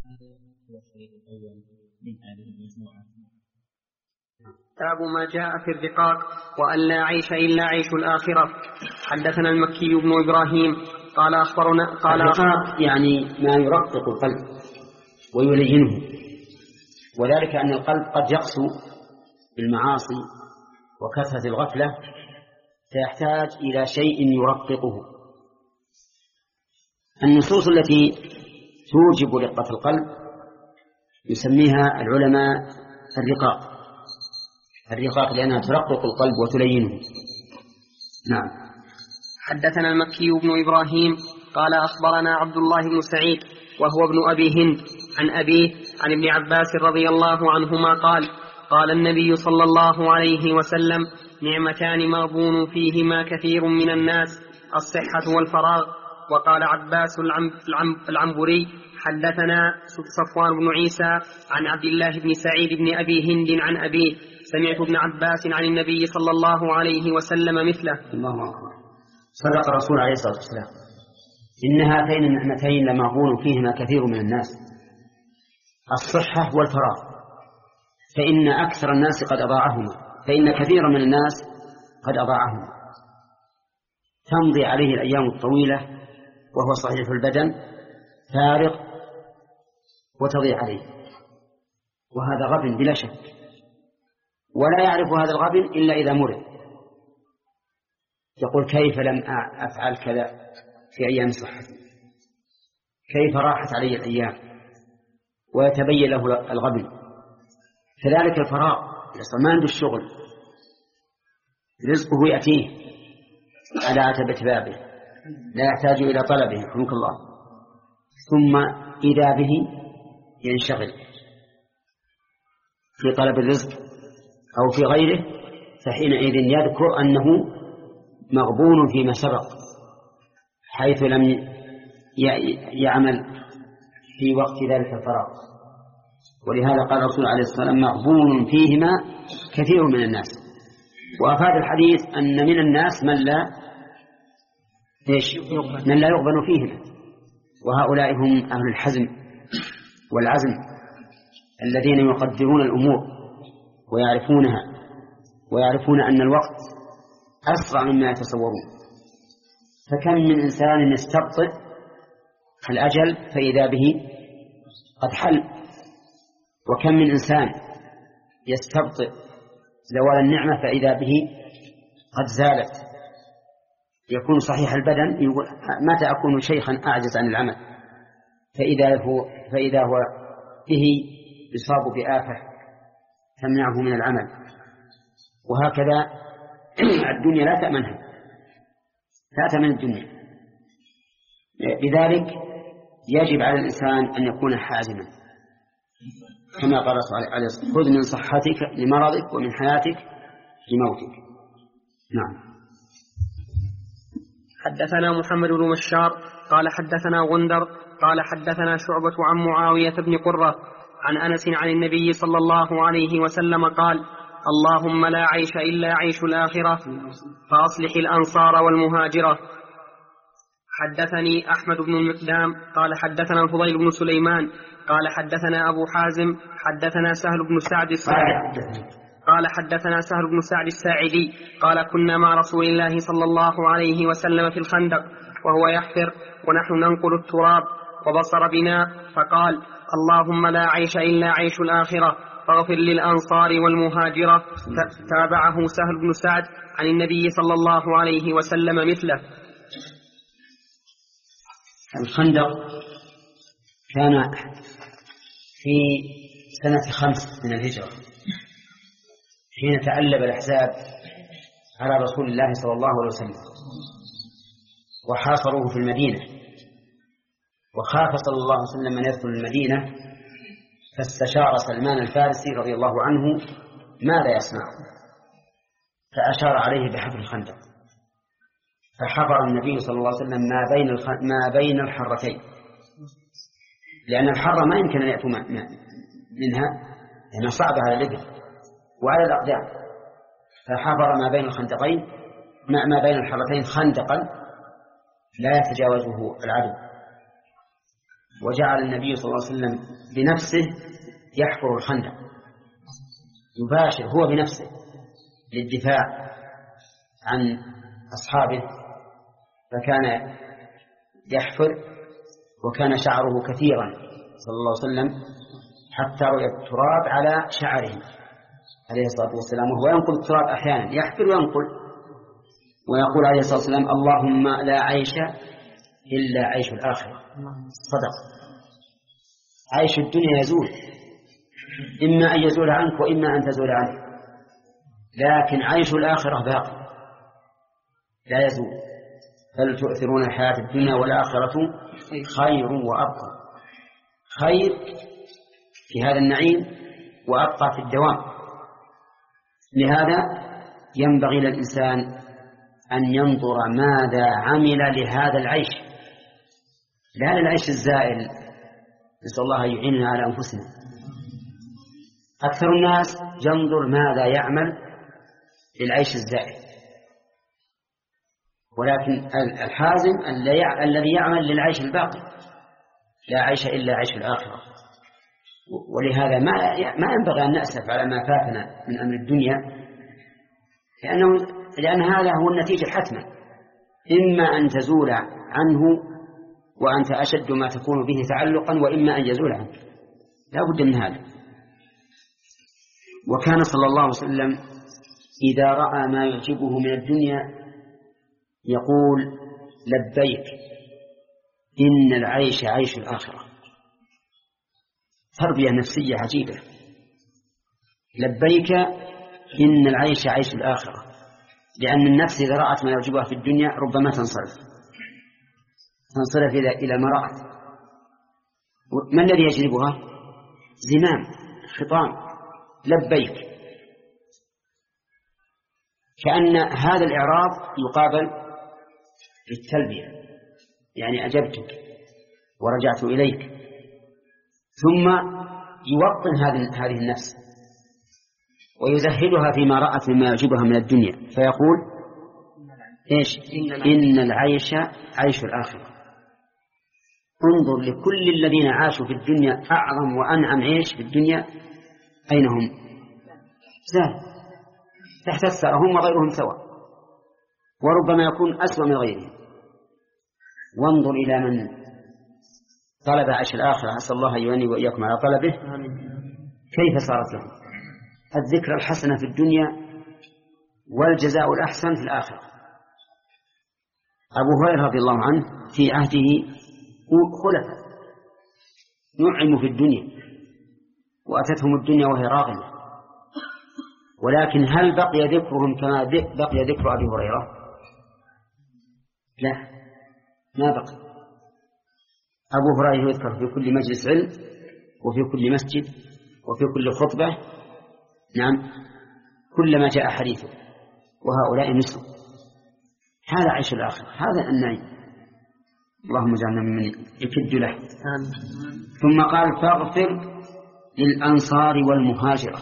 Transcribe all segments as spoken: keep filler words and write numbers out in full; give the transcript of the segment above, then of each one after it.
هو الشريط الأول من هذه المجموعة. باب ما جاء في الرقاق وأن لا عيش إلا عيش الآخرة. حدثنا المكي بن إبراهيم قال أخبرنا قال الرقاق يعني ما يرقق القلب ويلينه، وذلك أن القلب قد يقسو بالمعاصي وكثرة الغفلة فيحتاج إلى شيء يرققه. النصوص التي توجب رقة القلب يسميها العلماء الرقاق الرقاق لأنها ترقق القلب وتلينه. نعم. حدثنا المكي بن إبراهيم قال أخبرنا عبد الله بن سعيد وهو ابن أبي هند عن أبيه عن ابن عباس رضي الله عنهما قال قال النبي صلى الله عليه وسلم نعمتان مغبون فيهما كثير من الناس الصحة والفراغ. وقال عباس العنبري حدثنا صفوان بن عيسى عن عبد الله بن سعيد بن أبي هند عن أبيه سمعت ابن عباس عن النبي صلى الله عليه وسلم مثله. الله أكبر. صدق الرسول عليه الصلاة والسلام. إن هاتين النعمتين لمغبون فيهما كثير من الناس الصحة والفراغ، فإن أكثر الناس قد أضاعهما، فإن كثيرا من الناس قد أضاعهما. تمضي عليه الأيام الطويلة وهو صحيح البدن فارغ وتضيع عليه، وهذا غبن بلا شك، ولا يعرف هذا الغبن إلا إذا مرض يقول كيف لم أفعل كذا في أيام صحتي، كيف راحت علي الأيام، ويتبين له الغبن. كذلك الفراغ يصل ما عنده الشغل رزقه يأتيه على عتبة بابه لا يحتاج إلى طلبه رحمك الله، ثم إذا به ينشغل في طلب الرزق أو في غيره، فحينئذ يذكر أنه مغبون فيما سبق حيث لم يعمل في وقت ذلك الفراغ. ولهذا قال الرسول عليه الصلاة والسلام مغبون فيهما كثير من الناس. وأفاد الحديث أن من الناس من لا من لا يغبن فيهما، وهؤلاء هم أهل الحزم والعزم الذين يقدرون الأمور ويعرفونها ويعرفون أن الوقت أسرع مما يتصورون. فكم من إنسان يستبطئ الأجل فإذا به قد حل، وكم من إنسان يستبطئ زوال النعمة فإذا به قد زالت. يكون صحيح البدن يقول متى أكون شيخا أعجز عن العمل، فإذا هو, فإذا هو به يصاب بآفة تمنعه من العمل. وهكذا الدنيا لا تأمنها، لا تأمن الدنيا. لذلك يجب على الإنسان أن يكون حازما كما قال صلى الله عليه وسلم خذ من صحتك لمرضك ومن حياتك لموتك. نعم. حدثنا محمد بن بشار قال حدثنا غندر قال حدثنا شعبة عن معاوية بن قرة عن أنس عن النبي صلى الله عليه وسلم قال اللهم لا عيش إلا عيش الآخرة فأصلح الأنصار والمهاجرة. حدثني أحمد بن المقدام قال حدثنا الفضيل بن سليمان قال حدثنا أبو حازم حدثنا سهل بن سعد الساعدي قال حدثنا سهل بن سعد الساعدي قال كنا مع رسول الله صلى الله عليه وسلم في الخندق وهو يحفر ونحن ننقل التراب وبصر بنا فقال اللهم لا عيش إلا عيش الآخرة فاغفر للأنصار والمهاجرة. تابعه سهل بن سعد عن النبي صلى الله عليه وسلم مثله. الخندق كان في سنة خمس من الهجرة حين تألب الأحزاب على رسول الله صلى الله عليه وسلم وحاصروه في المدينة، وخاف صلى الله عليه وسلم من يدخل المدينة، فاستشار سلمان الفارسي رضي الله عنه ماذا يصنع، فأشار عليه بحفر الخندق، فحفر النبي صلى الله عليه وسلم ما بين الخ... ما بين الحرتين، لأن الحرة ما يمكن أن يأتوا منها لأنها صعبة على الإبل وعلى الأقدام، فحفر ما بين الخندقين ما بين الحرتين خندقا لا يتجاوزه العدو، وجعل النبي صلى الله عليه وسلم بنفسه يحفر الخندق، يباشر هو بنفسه للدفاع عن أصحابه، فكان يحفر وكان شعره كثيرا صلى الله عليه وسلم حتى رؤي التراب على شعره عليه الصلاة والسلام، وهو ينقل التراب أحيانا، يحفر وينقل، ويقول عليه الصلاة والسلام: اللهم لا عيش إلا عيش الآخرة. صدق. عيش الدنيا يزول، إما أن يزول عنك وإما أن تزول عنك، لكن عيش الآخرة باقي لا يزول. بل تؤثرون الحياة الدنيا والآخرة خير وأبقى. خير في هذا النعيم وأبقى في الدوام. لهذا ينبغي للإنسان أن ينظر ماذا عمل لهذا العيش، لا للعيش الزائل. نسأل الله أن يعيننا على أنفسنا. أكثر الناس ينظر ماذا يعمل للعيش الزائل، ولكن الحازم الذي يعمل للعيش الباقي، لا عيش إلا عيش الآخرة. ولهذا ما ما ينبغي أن نأسف على ما فاتنا من أمر الدنيا، لأنه لأن هذا هو النتيجة الحتمة، إما أن تزول عنه وأنت أشد ما تكون به تعلقا، وإما أن يزول عنك، لا بد من هذا. وكان صلى الله عليه وسلم إذا رأى ما يعجبه من الدنيا يقول: لبيك إن العيش عيش الآخرة. تربية نفسية عجيبة. لبيك إن العيش عيش الآخرة، لأن النفس إذا رأت ما يعجبها في الدنيا ربما تنصرف تنصرف إلى إلى ما رأت. ما الذي يجلبها؟ زمام، خطام. لبيك، كأن هذا الإعراب يقابل بالتلبية، يعني أجبتك ورجعت إليك. ثم يوطن هذه النفس ويزهدها فيما رأت مما يعجبها من الدنيا، فيقول: إيش؟ إن العيش عيش الآخرة. انظر لكل الذين عاشوا في الدنيا أعظم وأنعم عيش في الدنيا، أين هم؟ زال تحت الثرى، هم وغيرهم سواء، وربما يكون أسوأ من غيرهم. وانظر إلى من طلب عيش الآخرة، أسأل الله أن يعيني وإياكم على طلبه، كيف صارت لهم الذكرى الحسنة في الدنيا والجزاء الأحسن في الآخرة. أبو هريرة رضي الله عنه في عهده خلفاء نعموا في الدنيا وأتتهم الدنيا وهي راغمة، ولكن هل بقي ذكرهم كما بقي ذكر أبي هريرة؟ لا، ما بقي. أبو هريرة يذكر في كل مجلس علم وفي كل مسجد وفي كل خطبة، نعم، كلما جاء حديثه، وهؤلاء مثله. هذا عيش الآخر، هذا النعيم. اللهم اجعلنا ممن يكد له. ثم قال: فاغفر للأنصار والمهاجرة.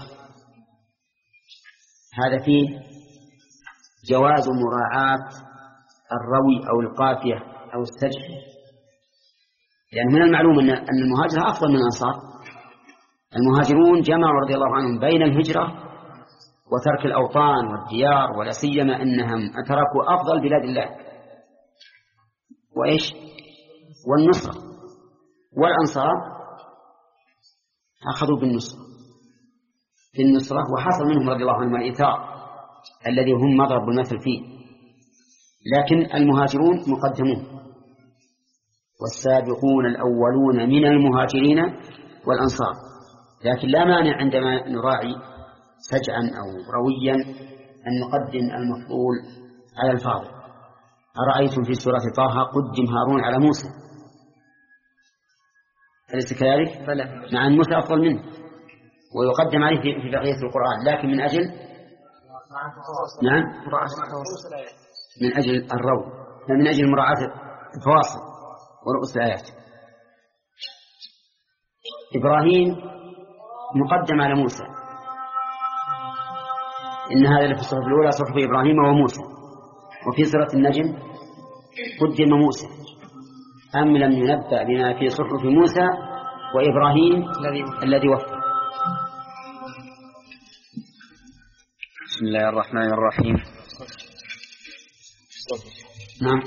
هذا فيه جواز مراعاة الروي أو القافية أو السجع، لأن من المعلوم أن المهاجرة أفضل من الأنصار. المهاجرون جمعوا رضي الله عنهم بين الهجرة وترك الأوطان والديار، ولا سيما أنهم تركوا أفضل بلاد الله وإيش والنصرة، والأنصار أخذوا بالنصرة بالنصرة وحصل منهم رضي الله عنهم الإيثار الذي هم مضرب المثل فيه. لكن المهاجرون مقدمون، والسابقون الأولون من المهاجرين والأنصار. لكن لا مانع عندما نراعي سجعا أو رويا أن نقدم المفضول على الفاضل. أرأيتم في سورة طه قدم هارون على موسى، أليس كذلك؟ مع أن موسى أفضل منه ويقدم عليه في بقية القرآن، لكن من أجل نعم من أجل الروي، من أجل مراعاة الفواصل ورؤوس الآيات. إبراهيم مقدم على موسى، إن هذا في الصحف الأولى صحف إبراهيم وموسى، وفي سورة النجم قدم موسى. أم لم ينبأ بما في صحف موسى وإبراهيم الذي وفى. بسم الله الرحمن الرحيم. نعم.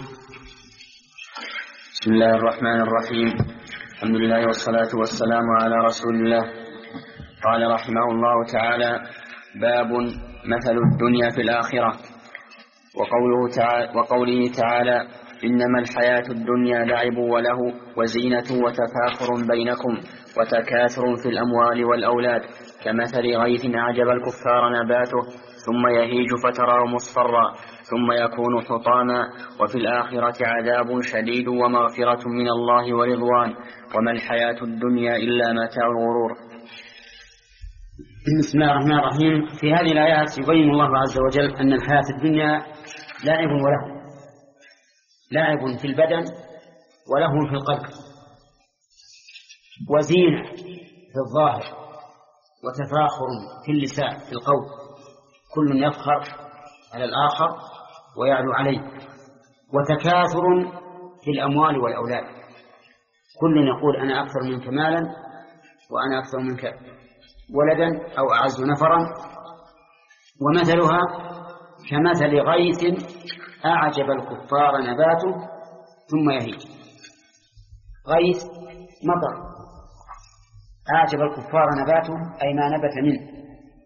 بسم الله الرحمن الرحيم. الحمد لله والصلاة والسلام على رسول الله. قال رحمه الله تعالى: باب مثل الدنيا في الآخرة. وقوله تعالى, وقوله تعالى: إنما الحياة الدنيا لعب وله وزينة وتفاخر بينكم وتكاثر في الأموال والأولاد كمثل غيث أعجب الكفار نباته ثم يهيج فتراه مصفرا ثم يكون حطاما وفي الآخرة عذاب شديد ومغفرة من الله ورضوان وما الحياة الدنيا إلا متاع الغرور. بسم الله الرحمن الرحيم. في هذه الآيات يبين الله عز وجل أن الحياة الدنيا لعب وله، لعب في البدن وله في القلب، وزينة في الظاهر وتفاخر في اللسان في القول، كل يفخر على الآخر ويعلو عليه، وتكاثر في الأموال والأولاد، كل يقول أنا أكثر منك مالا وأنا أكثر منك ولدا أو أعز نفرا. ومثلها كمثل غيث أعجب الكفار نباته ثم يهيج. غيث مطر أعجب الكفار نباته أي ما نبت منه.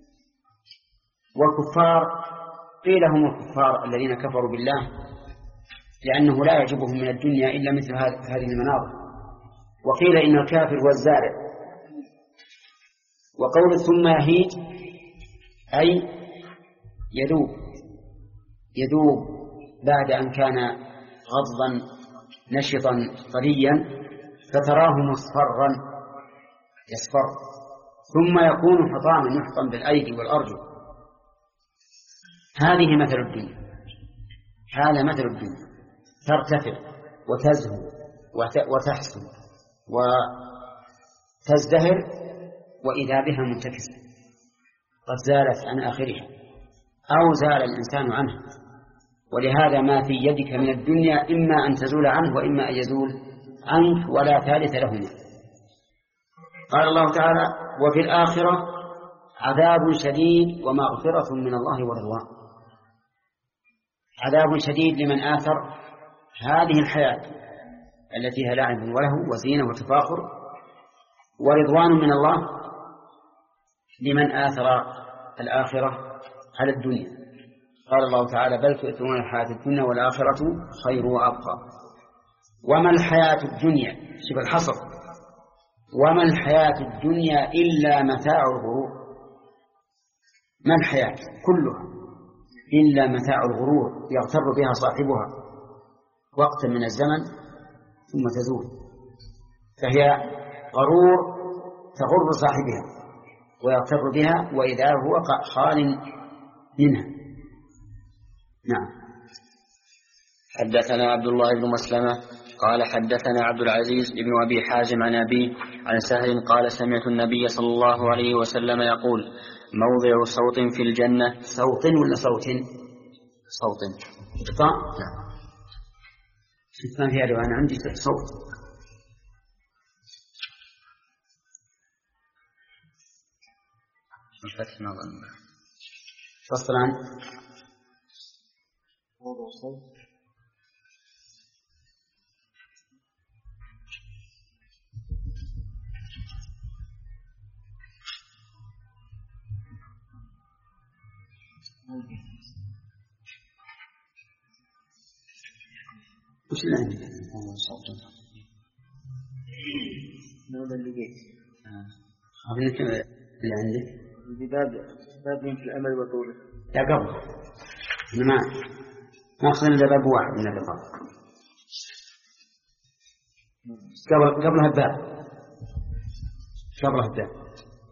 والكفار قيل هم الكفار الذين كفروا بالله، لأنه لا يعجبهم من الدنيا إلا مثل هذه المناظر، وقيل إن الكافر هو الزارع. وقول ثم يهيج أي يذوب، يذوب بعد أن كان غضا نشطا طريا فتراه مصفرا يصفر، ثم يكون حطاما يحطم بالأيدي والأرجل. هذه مثل الدنيا، هذا مثل الدنيا، ترتفع وتزهو وتحسن وتزدهر وإذا بها منتكسة قد زالت عن آخرها أو زال الإنسان عنها. ولهذا ما في يدك من الدنيا إما أن تزول عنه وإما أن يزول عنك ولا ثالث لهما. قال الله تعالى: وفي الآخرة عذاب شديد ومغفرة من الله ورضوان. عذاب شديد لمن آثر هذه الحياة التي هي لعب وله وزينة وتفاخر، ورضوان من الله لمن آثر الآخرة على الدنيا. قال الله تعالى: بل تؤثرون الحياة الدنيا والآخرة خير وأبقى. وما الحياة الدنيا، شوف الحصر، وما الحياة الدنيا إلا متاع الغرور. ما الحياة كلها إلا متاع الغرور يغتر بها صاحبها وقتا من الزمن ثم تزول، فهي غرور تغر صاحبها ويغتر بها وإذا هو خال منها. نعم. حدثنا عبد الله بن مسلمة قال حدثنا عبد العزيز بن أبي حازم عن أبيه عن سهل قال: سمعت النبي صلى الله عليه وسلم يقول: موضع صوت في الجنة. صوت ولا صوت؟ صوت. إقطاع؟ لا. شفنا فيها رواية أنا عندي صوت. الفتح ما ظن. فصل عن موضع صوت. وش اللي عندك؟ صوت. هذا اللي جيت. أبنك اللي عندك. باب باب في الأمل وطوله. لا قبل. ما ما أقصد إلا باب واحد من الرقاب. قبل قبلها الباب. قبلها الباب.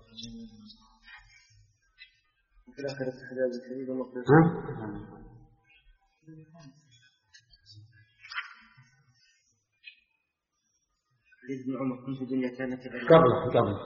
في الآخرة عذاب شديد ومغفرة. ها؟ ابن عمر كنت الدنيا كانت قبله قبله.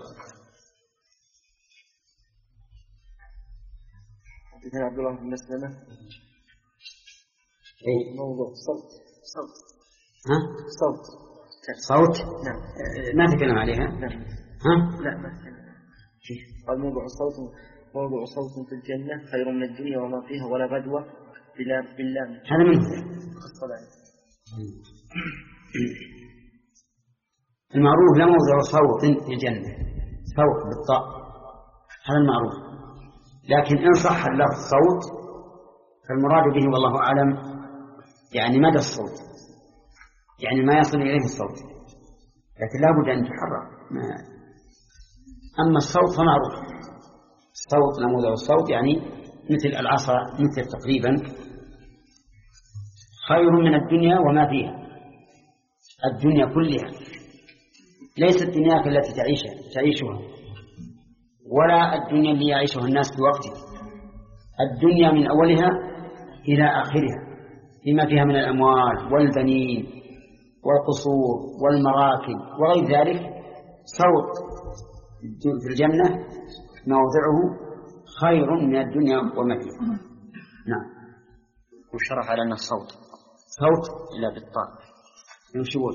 حدثنا عبد الله بن مسلمة. اي موضوع صوت صوت. ها؟ صوت صوت؟ نعم. ما تكلم عليها؟ نعم. ها؟ لا ما تكلم. قال موضع صوت موضع صوت في الجنة خير من الدنيا وما فيها ولا غدوة بلا بالله. هذا من المعروف لا موضع صوت في الجنة، صوت بالطاء هذا المعروف، لكن إن صح اللفظ صوت فالمراد به والله أعلم يعني مدى الصوت، يعني ما يصل إليه الصوت، لكن لا بد أن تحرك. أما الصوت فمعروف، الصوت نموذج الصوت يعني مثل العصا، مثل تقريبا خير من الدنيا وما فيها. الدنيا كلها ليست الدنيا التي تعيشها تعيشها ولا الدنيا اللي يعيشها الناس بوقتها، الدنيا من أولها إلى آخرها بما فيها من الأموال والبنين والقصور والمراكب وغير ذلك. صوت في الجنة موضعه خير من الدنيا وما فيها. نعم. وشرح على أن الصوت صوت إلا بالطاء ينشور.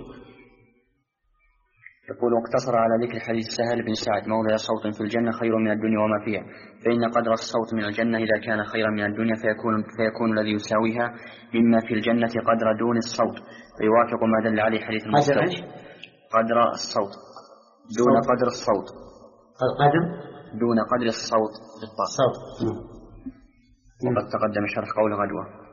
يقول واقتصر على ذكر حديث سهل بن سعد موضع صوت في الجنة خير من الدنيا وما فيها، فإن قدر الصوت من الجنة إذا كان خيرا من الدنيا فيكون, فيكون الذي يساويها مما في الجنة قدر دون الصوت، فيوافق ما دل عليه حديث المستوى. قدر الصوت دون الصوت. قدر الصوت القدر دون قدر الصوت بالطاء. صوت. وقد تقدم شرح قول غدوة.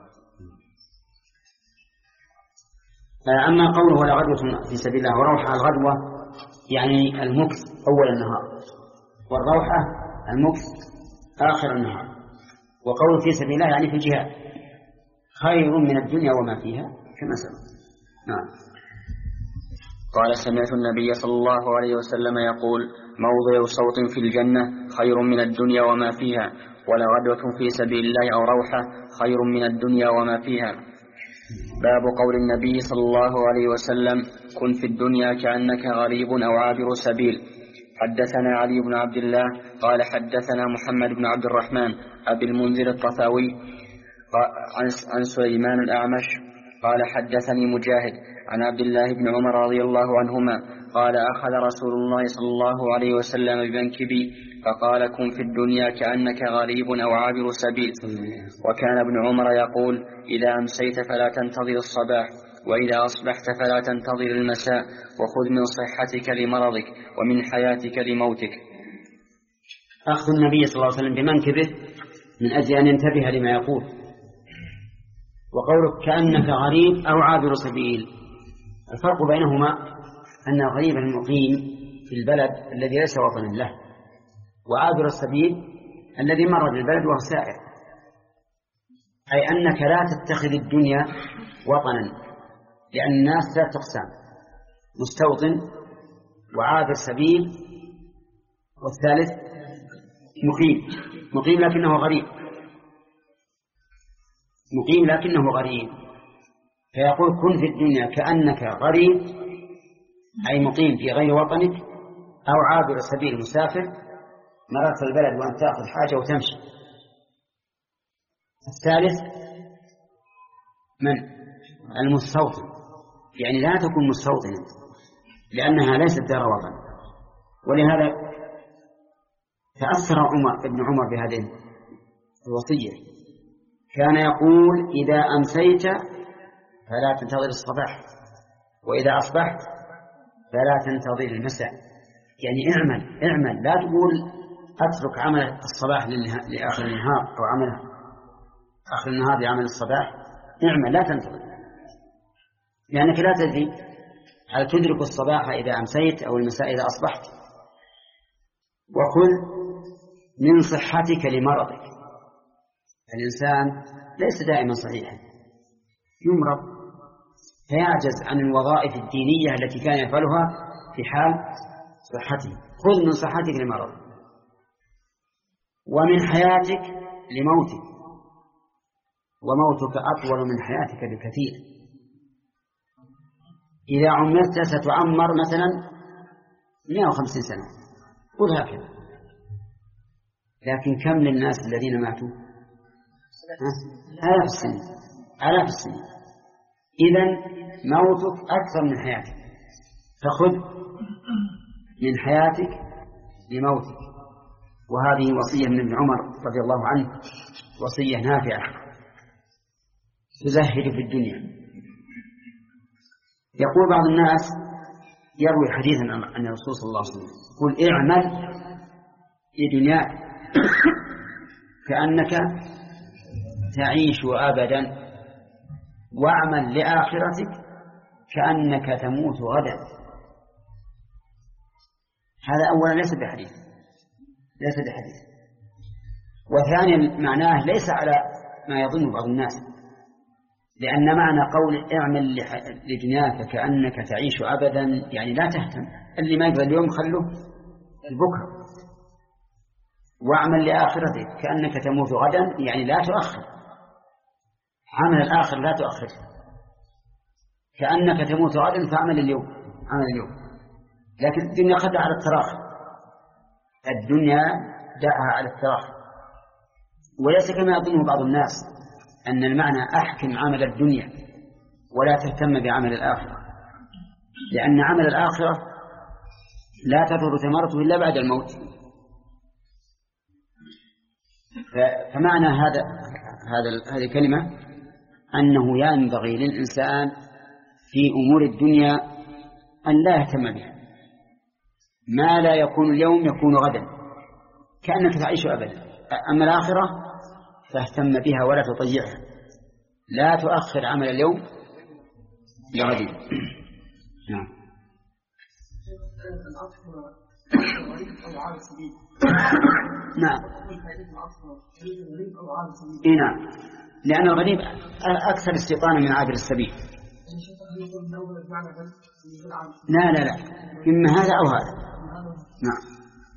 أما قوله ولا غدوة في سبيل الله وروحة، الغدوة يعني المكث أول النهار، والروحة المكث آخر النهار، وقوله في سبيل الله يعني في الجهاد خير من الدنيا وما فيها كما سبق. نعم. قال سمعت النبي صلى الله عليه وسلم يقول موضع صوت في الجنة خير من الدنيا وما فيها، ولا غدوة في سبيل الله أو روحة خير من الدنيا وما فيها. باب قول النبي صلى الله عليه وسلم كن في الدنيا كأنك غريب أو عابر سبيل. حدثنا علي بن عبد الله قال حدثنا محمد بن عبد الرحمن أبي المنذر الطفاوي عن سليمان الأعمش قال حدثني مجاهد عن عبد الله بن عمر رضي الله عنهما قال أخذ رسول الله صلى الله عليه وسلم بمنكبي فقال كن في الدنيا كأنك غريب أو عابر سبيل. وكان ابن عمر يقول إذا أمسيت فلا تنتظر الصباح، وإذا أصبحت فلا تنتظر المساء، وخذ من صحتك لمرضك ومن حياتك لموتك. أخذ النبي صلى الله عليه وسلم بمنكبه من أجل أن ينتبه لما يقول، وقولك كأنك غريب أو عابر سبيل، الفرق بينهما أن الغريب المقيم في البلد الذي ليس وطنا له، وعابر السبيل الذي مر بالبلد وهو سائر، أي أنك لا تتخذ الدنيا وطنا، لأن الناس لا تقسم مستوطن وعابر سبيل والثالث مقيم مقيم لكنه غريب مقيم لكنه غريب فيقول كن في الدنيا كأنك غريب أي مقيم في غير وطنك أو عابر سبيل مسافر مررت البلد وأن تأخذ حاجة وتمشي. الثالث من المستوطن، يعني لا تكون مستوطنا لأنها ليست دار وطن. ولهذا تأثر عمر ابن عمر بهذه الوصية، كان يقول إذا أمسيت فلا تنتظر الصباح، وإذا أصبحت فلا تنتظر المساء، يعني اعمل اعمل لا تقول أترك عمل الصباح لآخر النهار أو عمل آخر النهار لعمل الصباح، اعمل لا تنتظر، لأنك لا تدري هل تدرك الصباح إذا أمسيت أو المساء إذا أصبحت. وكل من صحتك لمرضك، الإنسان ليس دائما صحيحا، يمرض فيعجز عن الوظائف الدينية التي كان يفعلها في حال صحته. خذ من صحتك لمرضك ومن حياتك لموتك، وموتك أطول من حياتك بكثير. إذا عمرت ستعمر مثلا مئة وخمسين سنة قل هكذا، لكن كم للناس الذين ماتوا؟ آلاف السنين آلاف السنين. إذن موتك أكثر من حياتك، فخذ من حياتك لموتك. وهذه وصية من ابن عمر رضي الله عنه، وصية نافعة تزهد في الدنيا. يقول بعض الناس يروي حديثا عن الرسول صلى الله عليه وسلم يقول اعمل لدنياك كأنك تعيش أبدا، واعمل لآخرتك كأنك تموت غدا. هذا أولا ليس بحديث ليس بحديث وثانيا معناه ليس على ما يظن بعض الناس، لأن معنى قول اعمل لدنياك كأنك تعيش أبدا يعني لا تهتم، اللي ما يقدر اليوم خلوه البكرة. واعمل لآخرتك كأنك تموت غدا يعني لا تؤخر عمل الآخر، لا تؤخر. كأنك تموت غدا فاعمل اليوم، عمل اليوم. لكن الدنيا خدها على التراخي، الدنيا دعها على التراخي، وليس كما يظنه بعض الناس أن المعنى أحكم عمل الدنيا ولا تهتم بعمل الآخرة، لأن عمل الآخرة لا تظهر ثمرته إلا بعد الموت. فمعنى هذا هذا هذه الكلمة أنه ينبغي للإنسان في أمور الدنيا أن لا يهتم بها، ما لا يكون اليوم يكون غدا، كأنك تعيش أبدا. أما الآخرة فاهتم بها ولا تضيعها، لا تؤخر عمل اليوم لغد. نعم. نعم. إيه نعم، لأن الغريب أكثر استيطانا من عابر السبيل. لا لا لا، إما هذا أو هذا. نعم.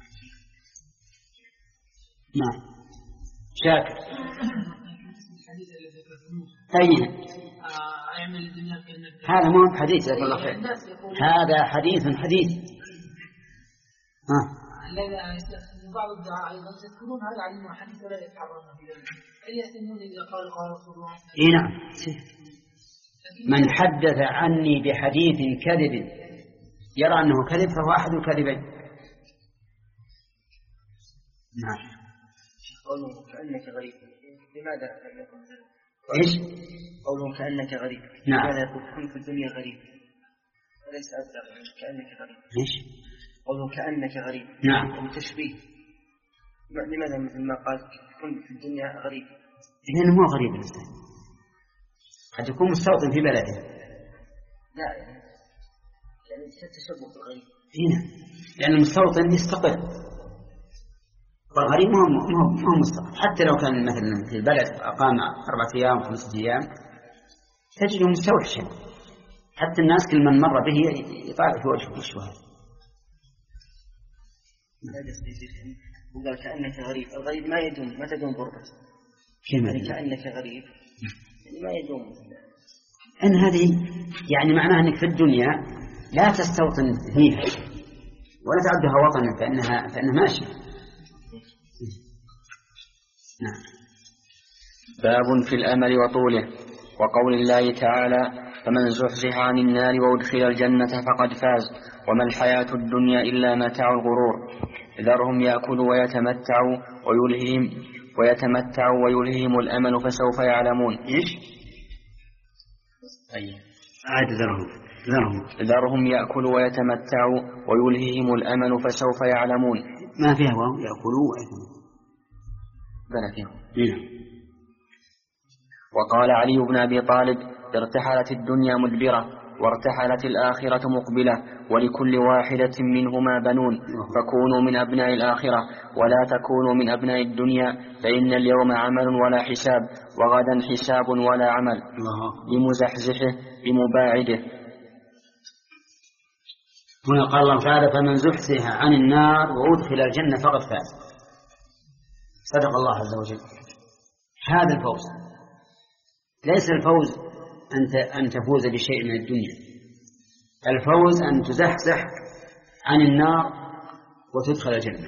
نعم. شاكر. أين هذا مو حديث جزاك الله خير، هذا حديث حديث. ها. بعض الدعاء أيضا يذكرون هذا عن الحديث ولا يتحرون في ذلك، هل يحتملون إذا قال قال رسول الله؟ إيه نعم. من حدث عني بحديث كذب يرى أنه كذب فهو أحد الكذبين. نعم. قوله كأنك غريب، لماذا لم يكن ذلك؟ إيش؟ قوله كأنك غريب، نعم. لماذا يقول كن في الدنيا غريب وليس أبلغ كأنك غريب؟ إيش؟ قوله كأنك غريب، نعم. التشبيه، لماذا مثل ما قال كن في الدنيا غريب؟ لأنه مو غريب الإنسان، قد يكون مستوطن في بلده. لا يعني يعني التشبه بالغريب. هنا لأن المستوطن يستقر، والغريب ما هو ما هو مستقر. حتى لو كان مثلا في البلد أقام أربعة أيام خمسة أيام تجده مستوحشا، حتى الناس كل من مر به يطالع في وجهه وش هذا. وقال كأنك غريب، الغريب ما يدوم، ما تدوم غربته. يعني كأنك غريب يعني ما يدوم. أن هذه يعني معناها أنك في الدنيا لا تستوطن فيها ولا تعدها وطنا، فإنها فإنها ماشية. نعم. باب في الأمل وطوله، وقول الله تعالى فمن زحزح عن النار وأدخل الجنة فقد فاز وما الحياة الدنيا إلا متاع الغرور. ذرهم يأكلوا ويتمتعوا ويلههم ويتمتعوا ويلههم الأمل فسوف يعلمون. إيش؟ أيه. عاد ذرهم ذرهم ذرهم يأكلوا ويتمتعوا ويلههم الأمل فسوف يعلمون. ما فيها واو يأكلوا ويتمتعوا بلى فيهم. إيه. وقال علي بن أبي طالب ارتحلت الدنيا مدبرة وارتحلت الآخرة مقبلة ولكل واحدة منهما بنون فكونوا من أبناء الآخرة ولا تكونوا من أبناء الدنيا فإن اليوم عمل ولا حساب وغدا حساب ولا عمل لمزحزحه بمباعده. هنا قال الله تعالى فمن زحزح عن النار وأدخل الجنة فقد فاز. صدق الله عز وجل. هذا الفوز، ليس الفوز أن تفوز بشيء من الدنيا، الفوز أن تزحزح عن النار وتدخل الجنة.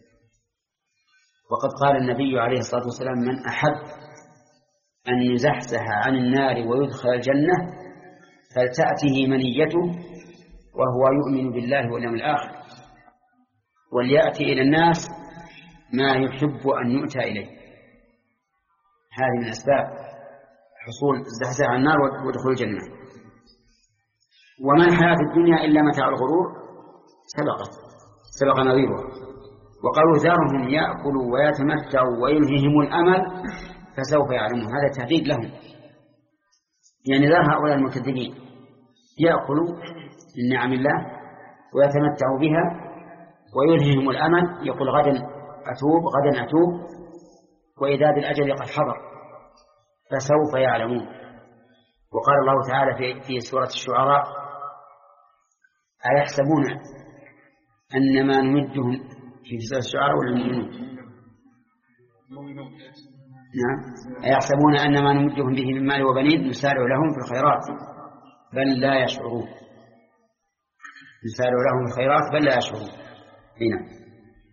وقد قال النبي عليه الصلاة والسلام من أحب أن يزحزح عن النار ويدخل الجنة فلتأته منيته وهو يؤمن بالله واليوم الآخر، وليأتي إلى الناس ما يحب أن يؤتى إليه. هذه من أسباب حصول الزحزح عن النار ودخول الجنة. وما الحياة الدنيا إلا متاع الغرور سبقت سبق نظيرها. وقالوا ذرهم يأكلوا ويتمتعوا ويلههم الأمل فسوف يعلمون. هذا تهديد لهم، يعني ذا هؤلاء المكذبين يأكلوا من نعم الله ويتمتعوا بها ويلههم الأمل، يقول غدا أتوب غدا أتوب، وإذا بالأجل قد حضر فسوف يعلمون. وقال الله تعالى في, في سورة الشعراء: أيحسبون أن ما نمدهم في سورة الشعراء ولا المؤمنون؟ نعم. أيحسبون أن ما نمدهم به من مال وبنين نسارع لهم في الخيرات بل لا يشعرون. نسارع لهم في الخيرات بل لا يشعرون. هنا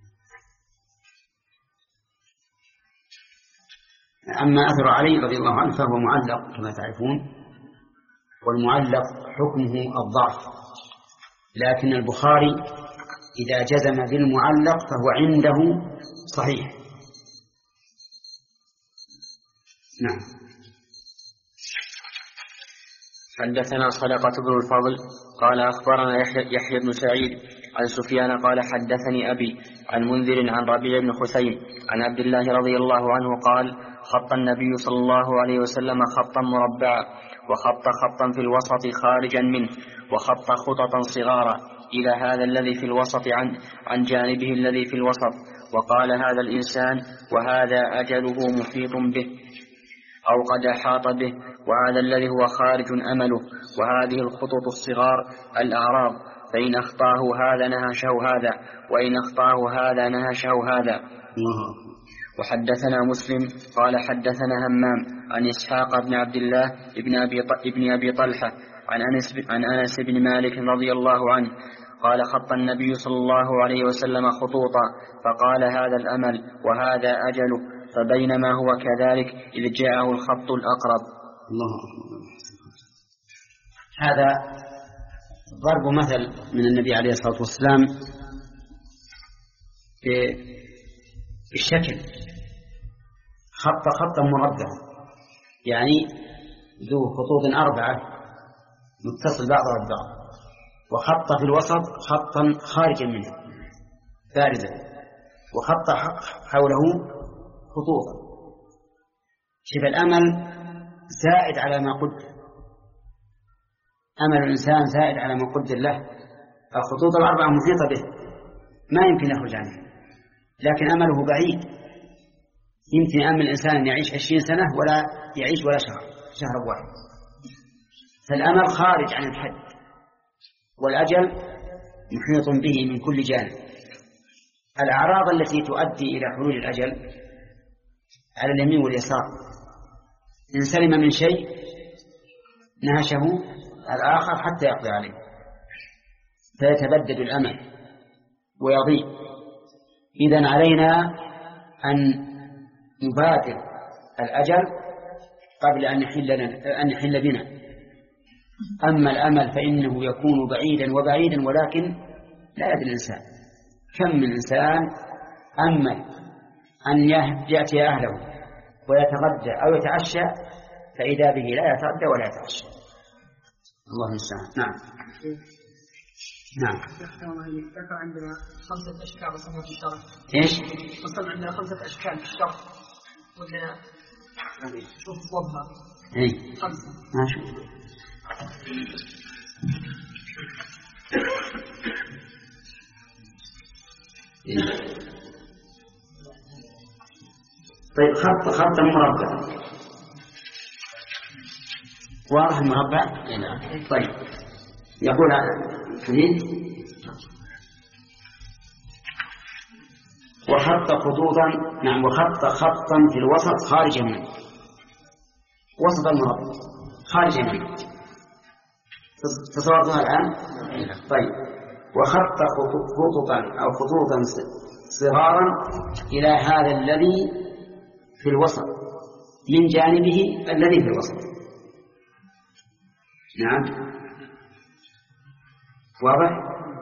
أما أثر علي رضي الله عنه فهو معلق كما تعرفون، والمعلق حكمه الضعف، لكن البخاري إذا جزم بالمعلق فهو عنده صحيح. نعم. حدثنا صدقة بن الفضل قال أخبرنا يحيى بن سعيد عن سفيان قال حدثني أبي عن منذر عن ربيع بن خثيم عن عبد الله رضي الله عنه قال: خط النبي صلى الله عليه وسلم خطا مربعا، وخط خطا في الوسط خارجا منه، وخط خططا صغارا إلى هذا الذي في الوسط عن, عن جانبه الذي في الوسط، وقال: هذا الإنسان وهذا أجله محيط به أو قد أحاط به، وهذا الذي هو خارج أمله، وهذه الخطط الصغار الأعراض، فإن أخطاه هذا نهشه هذا، وإن أخطاه هذا نهشه هذا. وحدثنا مسلم قال حدثنا همام عن إسحاق بن عبد الله ابن أبي, ابن أبي طلحة عن أنس, عن أنس بن مالك رضي الله عنه قال: خط النبي صلى الله عليه وسلم خطوطا فقال: هذا الأمل وهذا أجله، فبينما هو كذلك إذ جاءه الخط الأقرب. الله أكبر. هذا ضرب مثل من النبي عليه الصلاة والسلام بالشكل، خط خطا مربع، يعني ذو خطوط أربعة متصل بعضها ببعض، وخط في الوسط خطا خارجا منه بارزا، وخط حوله خطوطا. شوف الأمل زائد على ما قدر، أمل الإنسان زائد على ما قدر له. الخطوط الأربعة محيطة به ما يمكن يخرج عنها، لكن أمله بعيد. يمكن أمل الإنسان أن يعيش عشرين سنة ولا يعيش ولا شهر شهر واحد. فالأمل خارج عن الحد، والأجل محيط به من كل جانب. الأعراض التي تؤدي إلى حلول الأجل على اليمين واليسار، إن سلم من شيء نهشه الآخر حتى يقضي عليه، فيتبدد الأمل ويضيع. إذن علينا أن نبادر الأجل قبل أن يحل, أن يحل بنا. أما الأمل فإنه يكون بعيدا وبعيدا ولكن لا يدري الإنسان. كم من إنسان أمل أن يأتي أهله ويتغدى أو يتعشى فإذا به لا يتغدى ولا يتعشى. الله المستعان. نعم نعم. ذكر عندنا خمسة أشكال وصفها في الشرع. إيش؟ وصل عندنا خمسة أشكال في الشرع ولا شوف وضها. إيه. خمسة. ما شوف. إيه. طيب خط خط مربع واضح المربع. طيب يقول فهمت. وخط خطوطا. نعم. وخط خطا في الوسط خارجا منه، وسط المربع خارجا منه. تصورتها الآن. طيب وخط خطوطا أو خطوطا صغارا إلى هذا الذي في الوسط من جانبه الذي في الوسط. نعم. واضح؟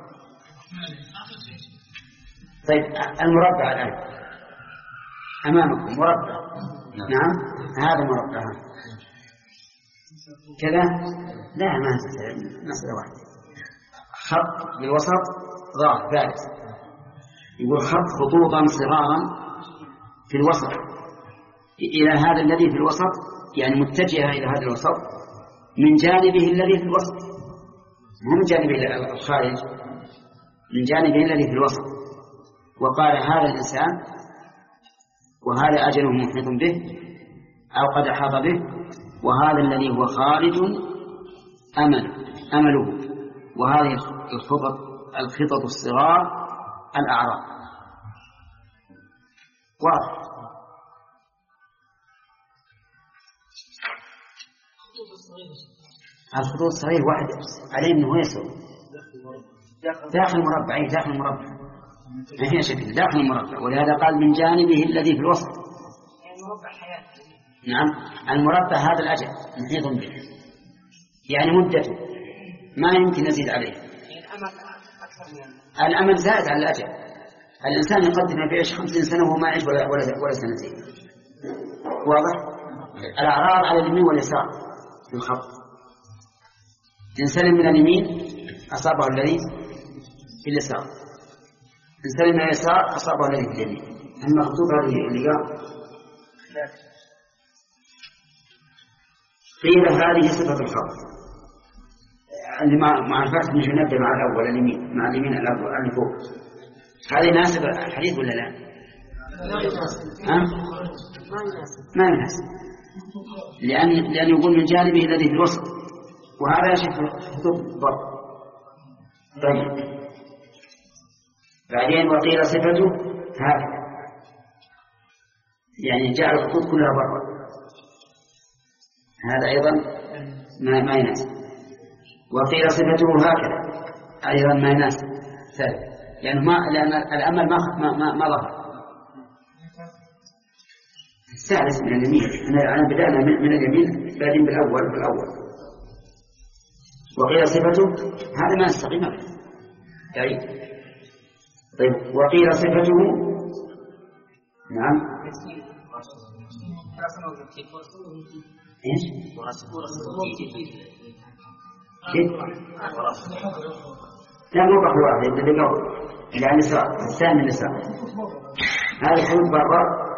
طيب المربع الآن أمامكم مربع. نعم, نعم. هذا مربع كذا. لا ما مسألة واحدة. خط بالوسط ظاهر ثالث. يقول خط خطوطا صغارا في الوسط إلى هذا الذي في الوسط، يعني متجهة إلى هذا الوسط من جانبه الذي في الوسط، مو من جانبه الخارج، من جانبه الذي في الوسط. وقال هذا الإنسان وهذا أجله محيط به أو قد أحاط به، وهذا الذي هو خارج أمل أمله، وهذه الخطط الخطط الصغار الأعراض. واضح؟ الخطوط الصغير واحد عليه أنه يسوي داخل مربع، أي داخل مربع ما فيها شكل، داخل المربع. ولهذا قال من جانبه الذي في الوسط. نعم المربع هذا الأجل محيط به، يعني مدته ما يمكن نزيد عليه. الأمل زائد على الأجل. الإنسان يقدم يعيش خمسين سنة وهو ما يعيش ولا, ولا, ولا سنتين. واضح؟ الأعراض على اليمين واليسار في الخط. إن سلم من اليمين أصابه الذي في اليسار، إن سلم من اليسار أصابه الذي في اليمين. أما خطوط هذه اللي قال قيل هذه صفة الخط اللي مع الفتح مش نبدأ مع الأول اليمين، مع اليمين اللي فوق. هذه ناسب الحديث ولا لا؟ ها؟ ما يناسب، لأن لأن يقول من جانبه الذي في الوسط، وهذا شكل خطوط ضرب. طيب بعدين وقيل صفته هكذا، يعني جعل الخطوط كلها برا، هذا أيضا ما, ما يناسب. وقيل صفته هكذا أيضا ما يناسب ثالث، يعني ما لأن الأمل ما ما ما, ما ظهر. الثالث من اليمين، أنا بدأنا من اليمين بعدين بالأول بالأول. وقيل صفته هذا ما يستقيم أبدا. طيب طيب وقيل صفته نعم إيش؟ لا مو بحر واحد اللي قبل يعني نساء الثاني نساء. هذا الحدود برا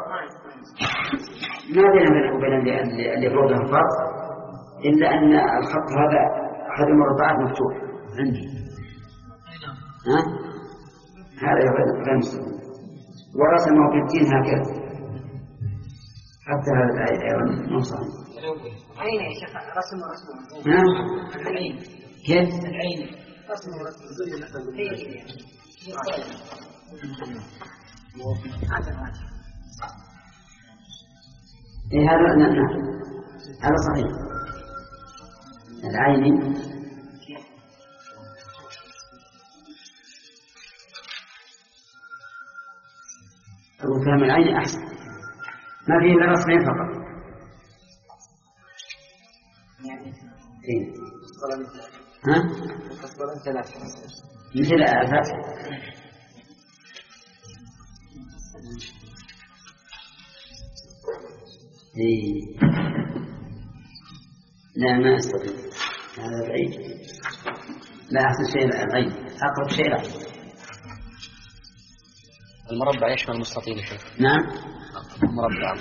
ما بين بينه وبين اللي فوقها فرق، إلا أن الخط هذا أحد المربعات مفتوح عندي. ها؟ هذا غير مستقيم. ورسمه بالدين هكذا حتى هذا الآية أيضا مو صحيح. أين يا شيخ رسم رسم؟ ها؟ العين. كيف؟ العين رسم رسم. إيه هذا نعم نعم هذا صحيح. العين أو كلام العين أحسن، ما فيه إلا رسمين فقط. إيه؟ ها؟ مثل الفتح. إيه؟ لا ما أستطيع، هذا بعيد. لا أحسن شيء العين، أقرب شيء العين. المربع يشمل المستطيل يا شيخ. نعم المربع.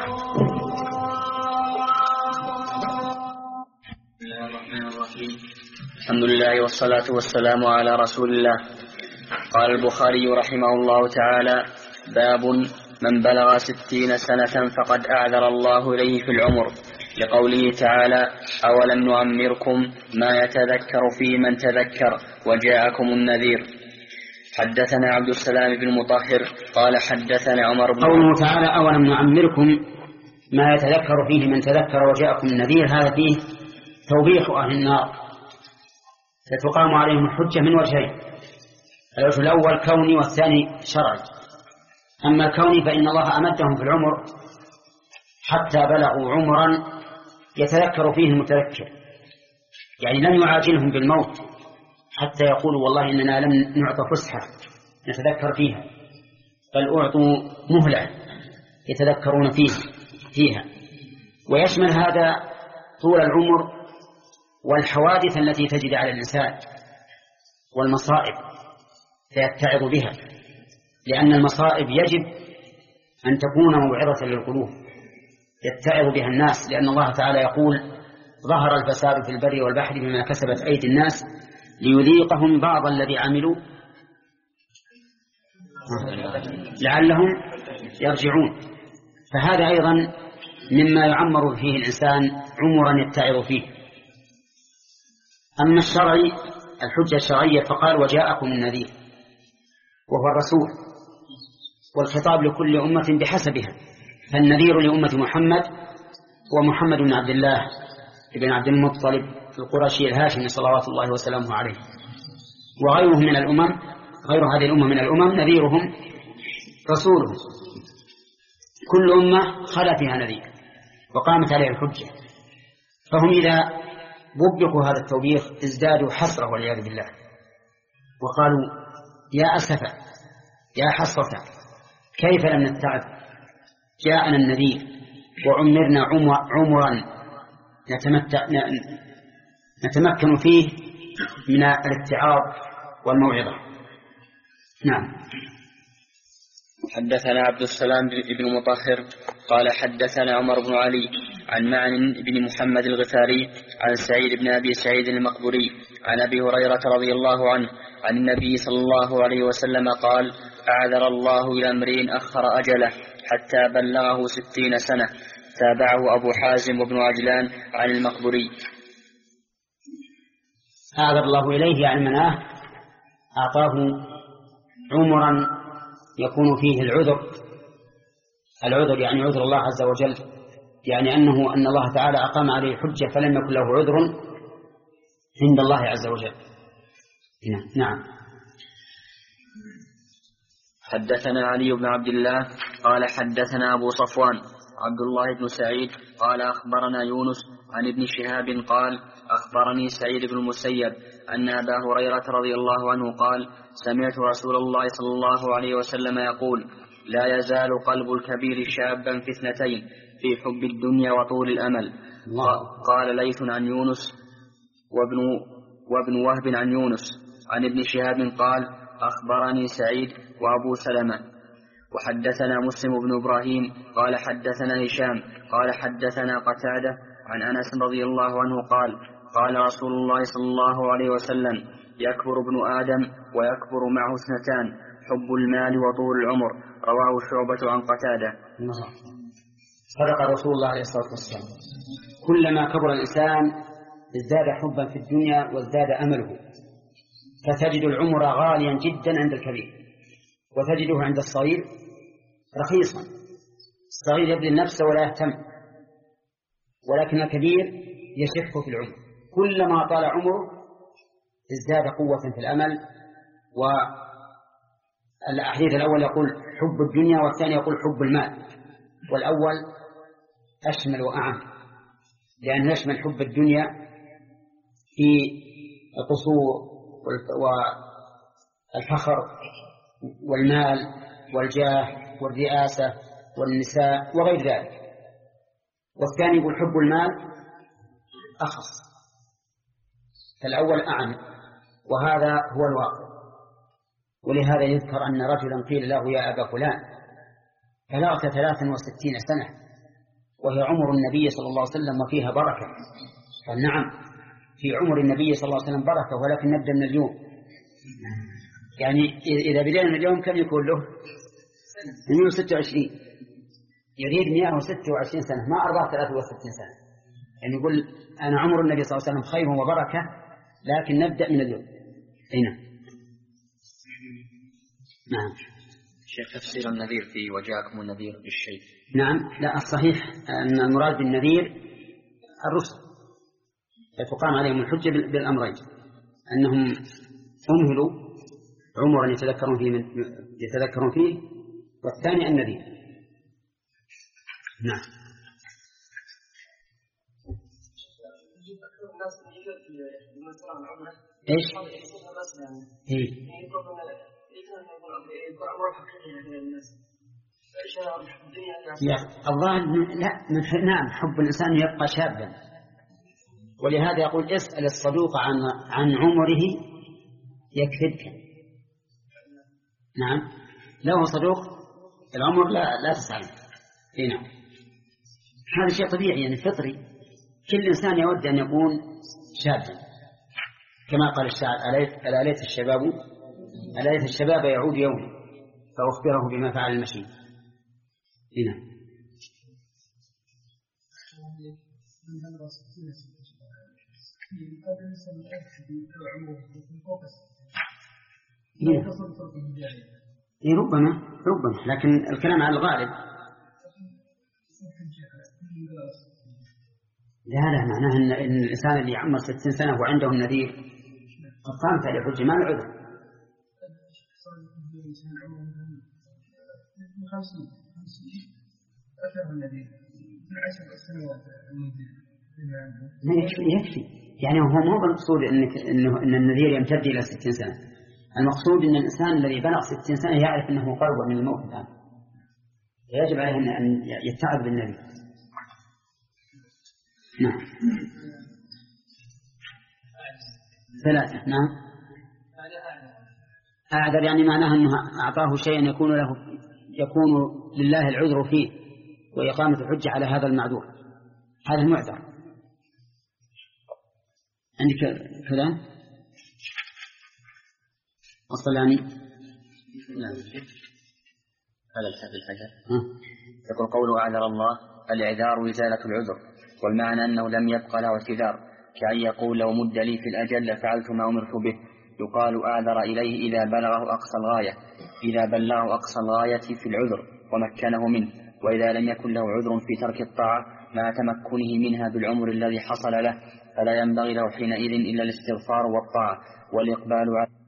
بسم الله الرحمن الرحيم. الحمد لله والصلاة والسلام على رسول الله. قال البخاري رحمه الله تعالى: باب من بلغ ستين سنة فقد أعذر الله إليه في العمر، لقوله تعالى: أولم نعمركم ما يتذكر فيه من تذكر وجاءكم النذير. حدثنا عبد السلام بن مطهر قال حدثنا عمر بن قوله تعالى: أولم نعمركم ما يتذكر فيه من تذكر وجاءكم النذير، هذا فيه توبيخ أهل النار، فتقام عليهم الحجة من وجهين: الوجه الأول كوني والثاني شرعي. أما كوني فإن الله أمدهم في العمر حتى بلغوا عمرا يتذكر فيه المتذكر، يعني لم يعاجلهم بالموت حتى يقولوا والله إننا لم نعطى فسحة نتذكر فيها، بل أعطوا مهلة يتذكرون فيه فيها. ويشمل هذا طول العمر والحوادث التي تجد على الإنسان والمصائب فيتعظ بها، لأن المصائب يجب أن تكون موعظة للقلوب يتعظ بها الناس، لأن الله تعالى يقول ظهر الفساد في البر والبحر بما كسبت أيدي الناس ليذيقهم بعض الذي عملوا لعلهم يرجعون. فهذا أيضا مما يعمر فيه الإنسان عمرا يتعظ فيه. أما الشرعي الحجة الشرعية فقال وجاءكم النذير وهو الرسول، والخطاب لكل أمة بحسبها، فالنذير لأمة محمد ومحمد بن عبد الله بن عبد المطلب القرشي الهاشمي صلوات الله وسلامه عليه، وغيره من الأمم غير هذه الأمة من الأمم نذيرهم رسولهم. كل أمة خلا فيها نذير وقامت عليه الحجة، فهم إذا وبقوا هذا التوبيخ ازدادوا حسرة والعياذ بالله، وقالوا يا أسفا يا حسرة كيف لم نتعب، جاءنا النذير وعمرنا عمرا نتمتع نتمكن فيه من الاتعاظ والموعظة. نعم. حدثنا عبد السلام بن مطهر قال حدثنا عمر بن علي عن معن بن محمد الغفاري عن سعيد بن أبي سعيد المقبري عن أبي هريرة رضي الله عنه عن النبي صلى الله عليه وسلم قال أعذر الله إلى امرئ أخر أجله حتى بلغه ستين سنة. تابعه أبو حازم وابن عجلان عن المقبري. أعذر الله إليه يعني مناه أعطاه عمرا يكون فيه العذر. العذر يعني عذر الله عز وجل، يعني أنه أن الله تعالى أقام عليه حجة فلم يكن له عذر عند الله عز وجل. نعم. حدثنا علي بن عبد الله قال حدثنا أبو صفوان عبد الله بن سعيد قال أخبرنا يونس عن ابن شهاب قال أخبرني سعيد بن المسيب أن أبا هريرة رضي الله عنه قال سمعت رسول الله صلى الله عليه وسلم يقول لا يزال قلب الكبير شابا في اثنتين في حب الدنيا وطول الأمل. قال ليث عن يونس وابن, وابن وهب عن يونس عن ابن شهاب قال أخبرني سعيد وأبو سلمة. وحدثنا مسلم بن إبراهيم قال حدثنا هشام قال حدثنا قتادة عن أنس رضي الله عنه قال قال رسول الله صلى الله عليه وسلم يكبر ابن آدم ويكبر معه اثنتان حب المال وطول العمر. رواه شعبة عن قتادة. صدق رسول الله عليه الصلاة والسلام. كلما كبر الإنسان ازداد حبا في الدنيا وازداد أمله، فتجد العمر غاليا جدا عند الكبير وتجده عند الصغير رخيصا. الصغير يبذل نفسه ولا يهتم، ولكن الكبير يشح في العمر. كلما طال عمره ازداد قوة في الأمل. والحديث الأول يقول حب الدنيا والثاني يقول حب المال، والأول أشمل وأعم لأنه يشمل حب الدنيا في القصور والفخر والمال والجاه والرئاسة والنساء وغير ذلك، والثاني يقول حب المال أخص، فالأول أعم، وهذا هو الواقع. ولهذا يذكر أن رجلا قيل له يا أبا فلان بلغت ثلاثا وستين سنة وهي عمر النبي صلى الله عليه وسلم وفيها بركة. قال نعم في عمر النبي صلى الله عليه وسلم بركة، ولكن نبدأ من اليوم. يعني إذا بدأنا من اليوم كم يكون له؟ مئة وستة وعشرين، يريد مئة وستة وعشرين سنة ما أربعة ثلاثة وستين سنة. يعني يقول أنا عمر النبي صلى الله عليه وسلم خير وبركة، لكن نبدأ من اليوم. هنا نعم. شيخ تفسير النذير في وجاءكم النذير بالشيء. نعم. لا الصحيح أن المراد بالنذير الرسل فتقام عليهم الحجة بالأمرين، أنهم أمهلوا عمرا يتذكرون فيه, من يتذكرون فيه والثاني النذير. نعم. إيش؟ إيه؟ الظاهر لا من نعم حب الإنسان يبقى شابا، ولهذا يقول اسأل الصدوق عن عن عمره يكذبك. نعم له صدوق العمر لا لا تسأل. إيه نعم هذا شيء طبيعي يعني فطري، كل إنسان يود أن يكون شابا كما قال الشاعر ألا ليت الشباب ألا ليت الشباب يعود يوم فأخبره بما فعل المشي. هنا إيه ربما ربما لكن الكلام على الغالب. لا لا معناه إن, إن الإنسان اللي عمر ستين سنة وعنده النذير قد قامت عليه حجة ما العذر. يكفي يكفي يعني هو مو بالمقصود إنك إنه إن النذير يمتد إلى ستين سنة، المقصود إن الإنسان الذي بلغ ستين سنة يعرف أنه قرب من الموت الآن يجب عليه أن يتعب بالنذير. نعم ثلاثة. نعم أعذر يعني معناه أنه أعطاه شيئا يكون له يكون لله العذر فيه وإقامة الحجة على هذا المعذور، هذا المعذر. عندك كلام الصلاني؟ نعم هذا الحجر يقول قوله أعذر الله الإعذار إزالة العذر، والمعنى أنه لم يبقى له اعتذار، كأن يقول لو مد لي في الأجل لفعلت ما أمرت به. يقال أعذر إليه إذا بلغه أقصى الغاية، إذا بلغه أقصى الغاية في العذر ومكنه منه، وإذا لم يكن له عذر في ترك الطاعة مع تمكنه منها بالعمر الذي حصل له فلا ينبغي له حينئذ إلا الاستغفار والطاعة والإقبال على